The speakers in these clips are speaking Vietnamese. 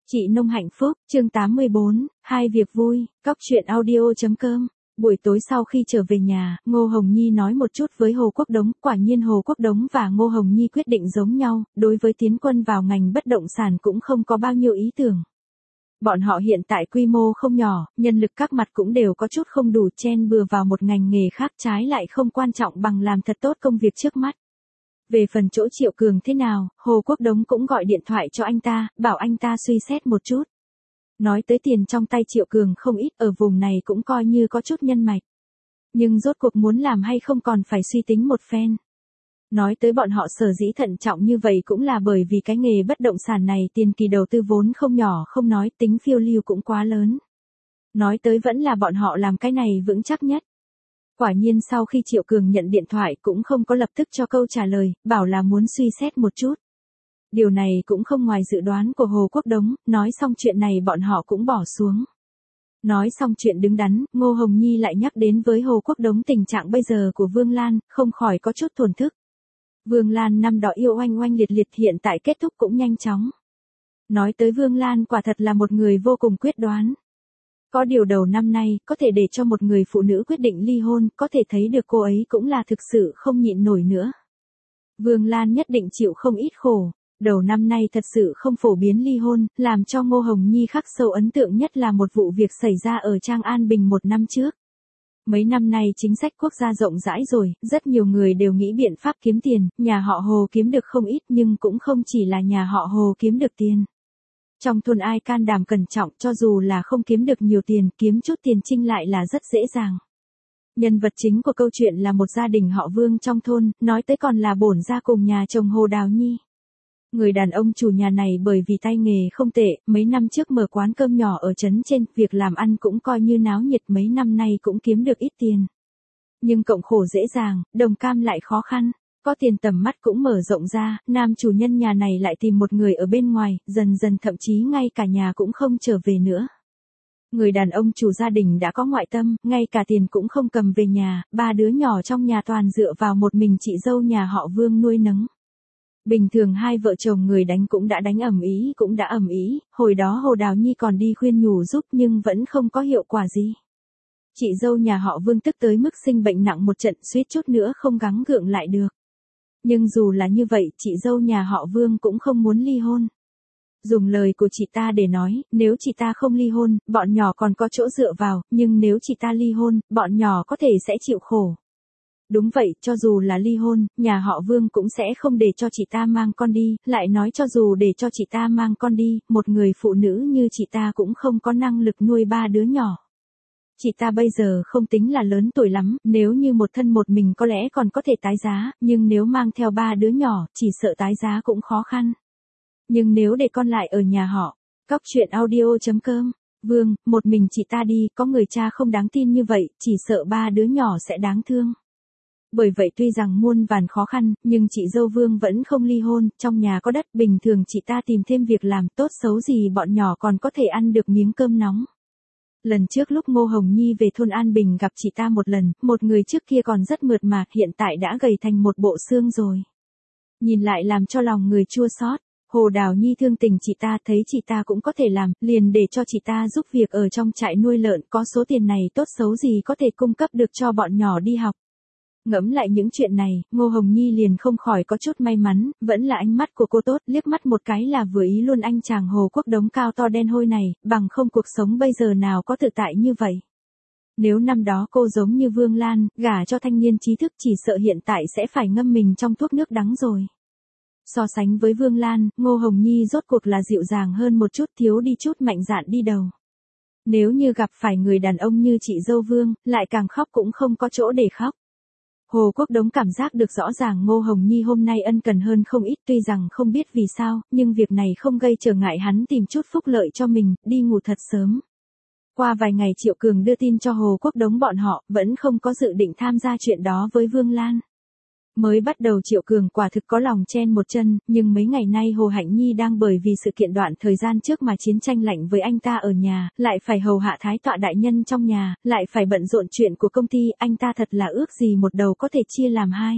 Chị Nông hạnh phúc, chương 84, hai việc vui, cóc truyện audio.com. Buổi tối sau khi trở về nhà, Ngô Hồng Nhi nói một chút với Hồ Quốc Đống, quả nhiên Hồ Quốc Đống và Ngô Hồng Nhi quyết định giống nhau, đối với tiến quân vào ngành bất động sản cũng không có bao nhiêu ý tưởng. Bọn họ hiện tại quy mô không nhỏ, nhân lực các mặt cũng đều có chút không đủ, chen bừa vào một ngành nghề khác trái lại không quan trọng bằng làm thật tốt công việc trước mắt. Về phần chỗ Triệu Cường thế nào, Hồ Quốc Đống cũng gọi điện thoại cho anh ta, bảo anh ta suy xét một chút. Nói tới tiền trong tay Triệu Cường không ít, ở vùng này cũng coi như có chút nhân mạch. Nhưng rốt cuộc muốn làm hay không còn phải suy tính một phen. Nói tới bọn họ sở dĩ thận trọng như vậy cũng là bởi vì cái nghề bất động sản này tiền kỳ đầu tư vốn không nhỏ, không nói tính phiêu lưu cũng quá lớn. Nói tới vẫn là bọn họ làm cái này vững chắc nhất. Quả nhiên sau khi Triệu Cường nhận điện thoại cũng không có lập tức cho câu trả lời, bảo là muốn suy xét một chút. Điều này cũng không ngoài dự đoán của Hồ Quốc Đống, nói xong chuyện này bọn họ cũng bỏ xuống. Nói xong chuyện đứng đắn, Ngô Hồng Nhi lại nhắc đến với Hồ Quốc Đống tình trạng bây giờ của Vương Lan, không khỏi có chút thổn thức. Vương Lan năm đó yêu oanh oanh liệt liệt, hiện tại kết thúc cũng nhanh chóng. Nói tới Vương Lan quả thật là một người vô cùng quyết đoán. Có điều đầu năm nay, có thể để cho một người phụ nữ quyết định ly hôn, có thể thấy được cô ấy cũng là thực sự không nhịn nổi nữa. Vương Lan nhất định chịu không ít khổ. Đầu năm nay thật sự không phổ biến ly hôn, làm cho Ngô Hồng Nhi khắc sâu ấn tượng nhất là một vụ việc xảy ra ở Trang An Bình một năm trước. Mấy năm nay chính sách quốc gia rộng rãi rồi, rất nhiều người đều nghĩ biện pháp kiếm tiền, nhà họ Hồ kiếm được không ít nhưng cũng không chỉ là nhà họ Hồ kiếm được tiền. Trong thôn ai can đảm cẩn trọng, cho dù là không kiếm được nhiều tiền, kiếm chút tiền trinh lại là rất dễ dàng. Nhân vật chính của câu chuyện là một gia đình họ Vương trong thôn, nói tới còn là bổn gia cùng nhà chồng Hồ Đào Nhi. Người đàn ông chủ nhà này bởi vì tay nghề không tệ, mấy năm trước mở quán cơm nhỏ ở trấn trên, việc làm ăn cũng coi như náo nhiệt, mấy năm nay cũng kiếm được ít tiền. Nhưng cộng khổ dễ dàng, đồng cam lại khó khăn, có tiền tầm mắt cũng mở rộng ra, nam chủ nhân nhà này lại tìm một người ở bên ngoài, dần dần thậm chí ngay cả nhà cũng không trở về nữa. Người đàn ông chủ gia đình đã có ngoại tâm, ngay cả tiền cũng không cầm về nhà, ba đứa nhỏ trong nhà toàn dựa vào một mình chị dâu nhà họ Vương nuôi nấng. Bình thường hai vợ chồng người đánh cũng đã đánh ầm ĩ, hồi đó Hồ Đào Nhi còn đi khuyên nhủ giúp nhưng vẫn không có hiệu quả gì. Chị dâu nhà họ Vương tức tới mức sinh bệnh nặng một trận, suýt chút nữa không gắng gượng lại được. Nhưng dù là như vậy, chị dâu nhà họ Vương cũng không muốn ly hôn. Dùng lời của chị ta để nói, nếu chị ta không ly hôn, bọn nhỏ còn có chỗ dựa vào, nhưng nếu chị ta ly hôn, bọn nhỏ có thể sẽ chịu khổ. Đúng vậy, cho dù là ly hôn, nhà họ Vương cũng sẽ không để cho chị ta mang con đi, lại nói cho dù để cho chị ta mang con đi, một người phụ nữ như chị ta cũng không có năng lực nuôi ba đứa nhỏ. Chị ta bây giờ không tính là lớn tuổi lắm, nếu như một thân một mình có lẽ còn có thể tái giá, nhưng nếu mang theo ba đứa nhỏ, chỉ sợ tái giá cũng khó khăn. Nhưng nếu để con lại ở nhà họ, cóc truyện audio.com, Vương, một mình chị ta đi, có người cha không đáng tin như vậy, chỉ sợ ba đứa nhỏ sẽ đáng thương. Bởi vậy tuy rằng muôn vàn khó khăn, nhưng chị dâu Vương vẫn không ly hôn, trong nhà có đất, bình thường chị ta tìm thêm việc làm, tốt xấu gì bọn nhỏ còn có thể ăn được miếng cơm nóng. Lần trước lúc Ngô Hồng Nhi về thôn An Bình gặp chị ta một lần, một người trước kia còn rất mượt mà, hiện tại đã gầy thành một bộ xương rồi. Nhìn lại làm cho lòng người chua xót. Hồ Đào Nhi thương tình chị ta, thấy chị ta cũng có thể làm, liền để cho chị ta giúp việc ở trong trại nuôi lợn, có số tiền này tốt xấu gì có thể cung cấp được cho bọn nhỏ đi học. Ngẫm lại những chuyện này, Ngô Hồng Nhi liền không khỏi có chút may mắn, vẫn là ánh mắt của cô tốt, liếc mắt một cái là vừa ý luôn anh chàng Hồ Quốc Đống cao to đen hôi này, bằng không cuộc sống bây giờ nào có tự tại như vậy. Nếu năm đó cô giống như Vương Lan, gả cho thanh niên trí thức, chỉ sợ hiện tại sẽ phải ngâm mình trong thuốc nước đắng rồi. So sánh với Vương Lan, Ngô Hồng Nhi rốt cuộc là dịu dàng hơn một chút, thiếu đi chút mạnh dạn đi đầu. Nếu như gặp phải người đàn ông như chị dâu Vương, lại càng khóc cũng không có chỗ để khóc. Hồ Quốc Đống cảm giác được rõ ràng Ngô Hồng Nhi hôm nay ân cần hơn không ít, tuy rằng không biết vì sao, nhưng việc này không gây trở ngại hắn tìm chút phúc lợi cho mình, đi ngủ thật sớm. Qua vài ngày Triệu Cường đưa tin cho Hồ Quốc Đống bọn họ, vẫn không có dự định tham gia chuyện đó với Vương Lan. Mới bắt đầu Triệu Cường quả thực có lòng chen một chân, nhưng mấy ngày nay Hồ Hạnh Nhi đang bởi vì sự kiện đoạn thời gian trước mà chiến tranh lạnh với anh ta ở nhà, lại phải hầu hạ thái tọa đại nhân trong nhà, lại phải bận rộn chuyện của công ty, anh ta thật là ước gì một đầu có thể chia làm hai.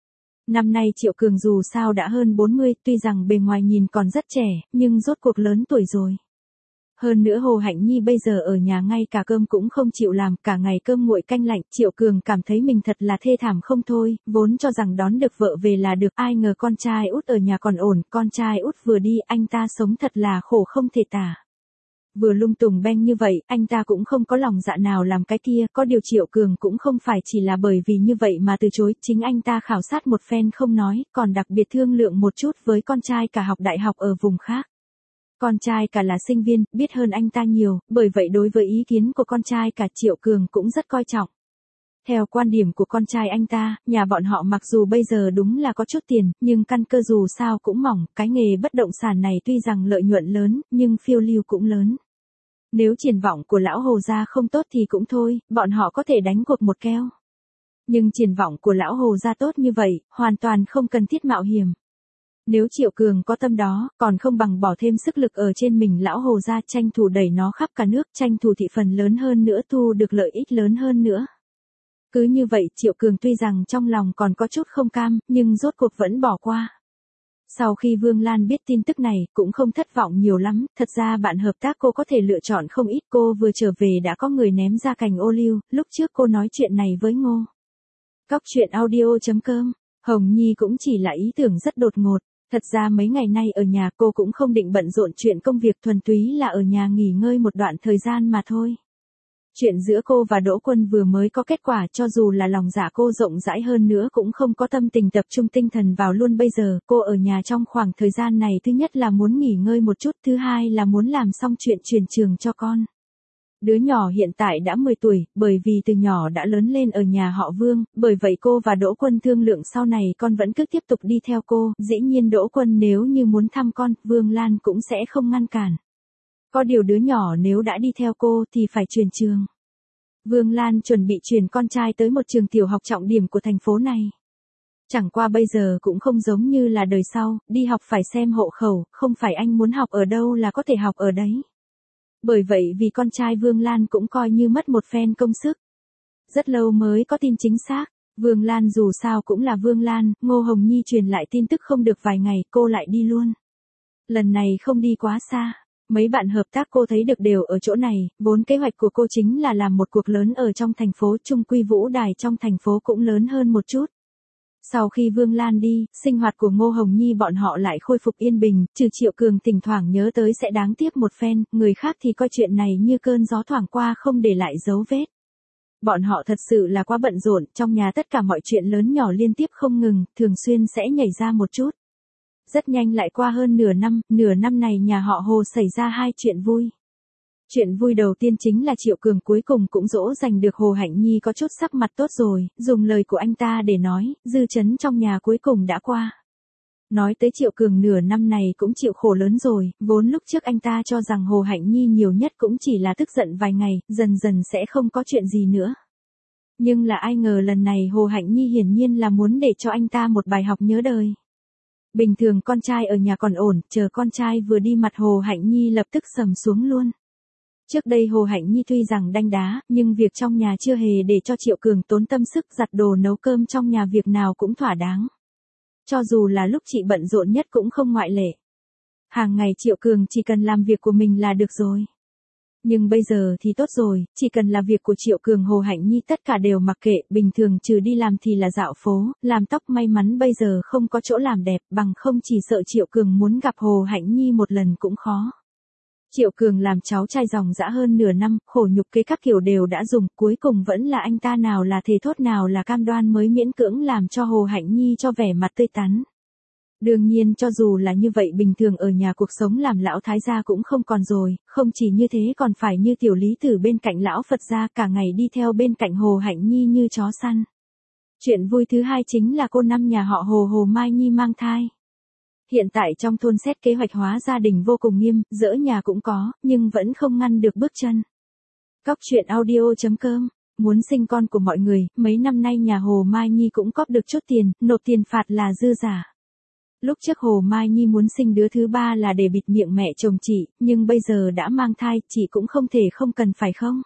Năm nay Triệu Cường dù sao đã hơn 40, tuy rằng bề ngoài nhìn còn rất trẻ, nhưng rốt cuộc lớn tuổi rồi. Hơn nữa Hồ Hạnh Nhi bây giờ ở nhà ngay cả cơm cũng không chịu làm, cả ngày cơm nguội canh lạnh, Triệu Cường cảm thấy mình thật là thê thảm không thôi, vốn cho rằng đón được vợ về là được, ai ngờ con trai út ở nhà còn ổn, con trai út vừa đi, anh ta sống thật là khổ không thể tả. Vừa lung tung beng như vậy, anh ta cũng không có lòng dạ nào làm cái kia, có điều Triệu Cường cũng không phải chỉ là bởi vì như vậy mà từ chối, chính anh ta khảo sát một phen không nói, còn đặc biệt thương lượng một chút với con trai cả học đại học ở vùng khác. Con trai cả là sinh viên, biết hơn anh ta nhiều, bởi vậy đối với ý kiến của con trai cả Triệu Cường cũng rất coi trọng. Theo quan điểm của con trai anh ta, nhà bọn họ mặc dù bây giờ đúng là có chút tiền, nhưng căn cơ dù sao cũng mỏng, cái nghề bất động sản này tuy rằng lợi nhuận lớn, nhưng phiêu lưu cũng lớn. Nếu triển vọng của lão Hồ gia không tốt thì cũng thôi, bọn họ có thể đánh cuộc một keo. Nhưng triển vọng của lão Hồ gia tốt như vậy, hoàn toàn không cần thiết mạo hiểm. Nếu Triệu Cường có tâm đó, còn không bằng bỏ thêm sức lực ở trên mình lão Hồ gia, tranh thủ đẩy nó khắp cả nước, tranh thủ thị phần lớn hơn nữa, thu được lợi ích lớn hơn nữa. Cứ như vậy Triệu Cường tuy rằng trong lòng còn có chút không cam, nhưng rốt cuộc vẫn bỏ qua. Sau khi Vương Lan biết tin tức này, cũng không thất vọng nhiều lắm, thật ra bạn hợp tác cô có thể lựa chọn không ít, cô vừa trở về đã có người ném ra cành ô liu, lúc trước cô nói chuyện này với Ngô. Cóc truyện audio.com, Hồng Nhi cũng chỉ là ý tưởng rất đột ngột, thật ra mấy ngày nay ở nhà cô cũng không định bận rộn chuyện công việc, thuần túy là ở nhà nghỉ ngơi một đoạn thời gian mà thôi. Chuyện giữa cô và Đỗ Quân vừa mới có kết quả, cho dù là lòng dạ cô rộng rãi hơn nữa cũng không có tâm tình tập trung tinh thần vào luôn bây giờ, cô ở nhà trong khoảng thời gian này thứ nhất là muốn nghỉ ngơi một chút, thứ hai là muốn làm xong chuyện chuyển trường cho con. Đứa nhỏ hiện tại đã 10 tuổi, bởi vì từ nhỏ đã lớn lên ở nhà họ Vương, bởi vậy cô và Đỗ Quân thương lượng sau này con vẫn cứ tiếp tục đi theo cô, dĩ nhiên Đỗ Quân nếu như muốn thăm con, Vương Lan cũng sẽ không ngăn cản. Có điều đứa nhỏ nếu đã đi theo cô thì phải chuyển trường. Vương Lan chuẩn bị chuyển con trai tới một trường tiểu học trọng điểm của thành phố này. Chẳng qua bây giờ cũng không giống như là đời sau, đi học phải xem hộ khẩu, không phải anh muốn học ở đâu là có thể học ở đấy. Bởi vậy vì con trai Vương Lan cũng coi như mất một phen công sức. Rất lâu mới có tin chính xác, Vương Lan dù sao cũng là Vương Lan, Ngô Hồng Nhi truyền lại tin tức không được vài ngày, cô lại đi luôn. Lần này không đi quá xa. Mấy bạn hợp tác cô thấy được đều ở chỗ này, vốn kế hoạch của cô chính là làm một cuộc lớn ở trong thành phố, chung quy vũ đài trong thành phố cũng lớn hơn một chút. Sau khi Vương Lan đi, sinh hoạt của Ngô Hồng Nhi bọn họ lại khôi phục yên bình, trừ Triệu Cường thỉnh thoảng nhớ tới sẽ đáng tiếc một phen, người khác thì coi chuyện này như cơn gió thoảng qua không để lại dấu vết. Bọn họ thật sự là quá bận rộn, trong nhà tất cả mọi chuyện lớn nhỏ liên tiếp không ngừng, thường xuyên sẽ nhảy ra một chút. Rất nhanh lại qua hơn nửa năm này nhà họ Hồ xảy ra hai chuyện vui. Chuyện vui đầu tiên chính là Triệu Cường cuối cùng cũng dỗ dành được Hồ Hạnh Nhi có chút sắc mặt tốt rồi, dùng lời của anh ta để nói, dư chấn trong nhà cuối cùng đã qua. Nói tới Triệu Cường nửa năm này cũng chịu khổ lớn rồi, vốn lúc trước anh ta cho rằng Hồ Hạnh Nhi nhiều nhất cũng chỉ là tức giận vài ngày, dần dần sẽ không có chuyện gì nữa. Nhưng là ai ngờ lần này Hồ Hạnh Nhi hiển nhiên là muốn để cho anh ta một bài học nhớ đời. Bình thường con trai ở nhà còn ổn, chờ con trai vừa đi mặt Hồ Hạnh Nhi lập tức sầm xuống luôn. Trước đây Hồ Hạnh Nhi tuy rằng đanh đá, nhưng việc trong nhà chưa hề để cho Triệu Cường tốn tâm sức, giặt đồ nấu cơm trong nhà việc nào cũng thỏa đáng. Cho dù là lúc chị bận rộn nhất cũng không ngoại lệ. Hàng ngày Triệu Cường chỉ cần làm việc của mình là được rồi. Nhưng bây giờ thì tốt rồi, chỉ cần là việc của Triệu Cường Hồ Hạnh Nhi tất cả đều mặc kệ, bình thường trừ đi làm thì là dạo phố, làm tóc, may mắn bây giờ không có chỗ làm đẹp, bằng không chỉ sợ Triệu Cường muốn gặp Hồ Hạnh Nhi một lần cũng khó. Triệu Cường làm cháu trai dòng dã hơn nửa năm, khổ nhục kế các kiểu đều đã dùng, cuối cùng vẫn là anh ta nào là thề thốt nào là cam đoan mới miễn cưỡng làm cho Hồ Hạnh Nhi cho vẻ mặt tươi tắn. Đương nhiên cho dù là như vậy bình thường ở nhà cuộc sống làm lão thái gia cũng không còn rồi, không chỉ như thế còn phải như tiểu lý tử bên cạnh lão Phật gia cả ngày đi theo bên cạnh Hồ Hạnh Nhi như chó săn. Chuyện vui thứ hai chính là cô năm nhà họ Hồ Mai Nhi mang thai. Hiện tại trong thôn xét kế hoạch hóa gia đình vô cùng nghiêm, dỡ nhà cũng có, nhưng vẫn không ngăn được bước chân. Cóc truyện audio.com, muốn sinh con của mọi người, mấy năm nay nhà Hồ Mai Nhi cũng cóp được chút tiền, nộp tiền phạt là dư giả. Lúc trước Hồ Mai Nhi muốn sinh đứa thứ ba là để bịt miệng mẹ chồng chị, nhưng bây giờ đã mang thai, chị cũng không thể không cần phải không?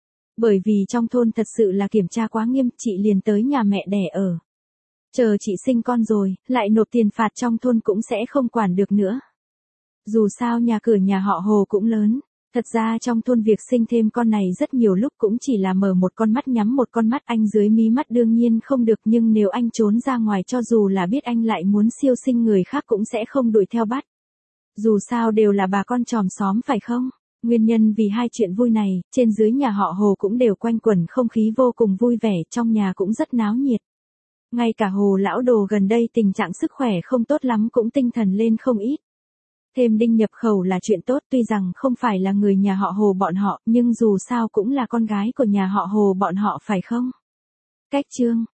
Bởi vì trong thôn thật sự là kiểm tra quá nghiêm, chị liền tới nhà mẹ đẻ ở. Chờ chị sinh con rồi, lại nộp tiền phạt trong thôn cũng sẽ không quản được nữa. Dù sao nhà cửa nhà họ Hồ cũng lớn, Thật ra trong thôn việc sinh thêm con này rất nhiều lúc cũng chỉ là mở một con mắt nhắm một con mắt, anh dưới mí mắt đương nhiên không được, nhưng nếu anh trốn ra ngoài cho dù là biết anh lại muốn siêu sinh người khác cũng sẽ không đuổi theo bắt. Dù sao đều là bà con chòm xóm phải không? Nguyên nhân vì hai chuyện vui này, trên dưới nhà họ Hồ cũng đều quanh quẩn không khí vô cùng vui vẻ, trong nhà cũng rất náo nhiệt. Ngay cả Hồ lão đồ gần đây tình trạng sức khỏe không tốt lắm cũng tinh thần lên không ít. Thêm Đinh nhập khẩu là chuyện tốt, tuy rằng không phải là người nhà họ Hồ bọn họ, nhưng dù sao cũng là con gái của nhà họ Hồ bọn họ phải không? Cách chương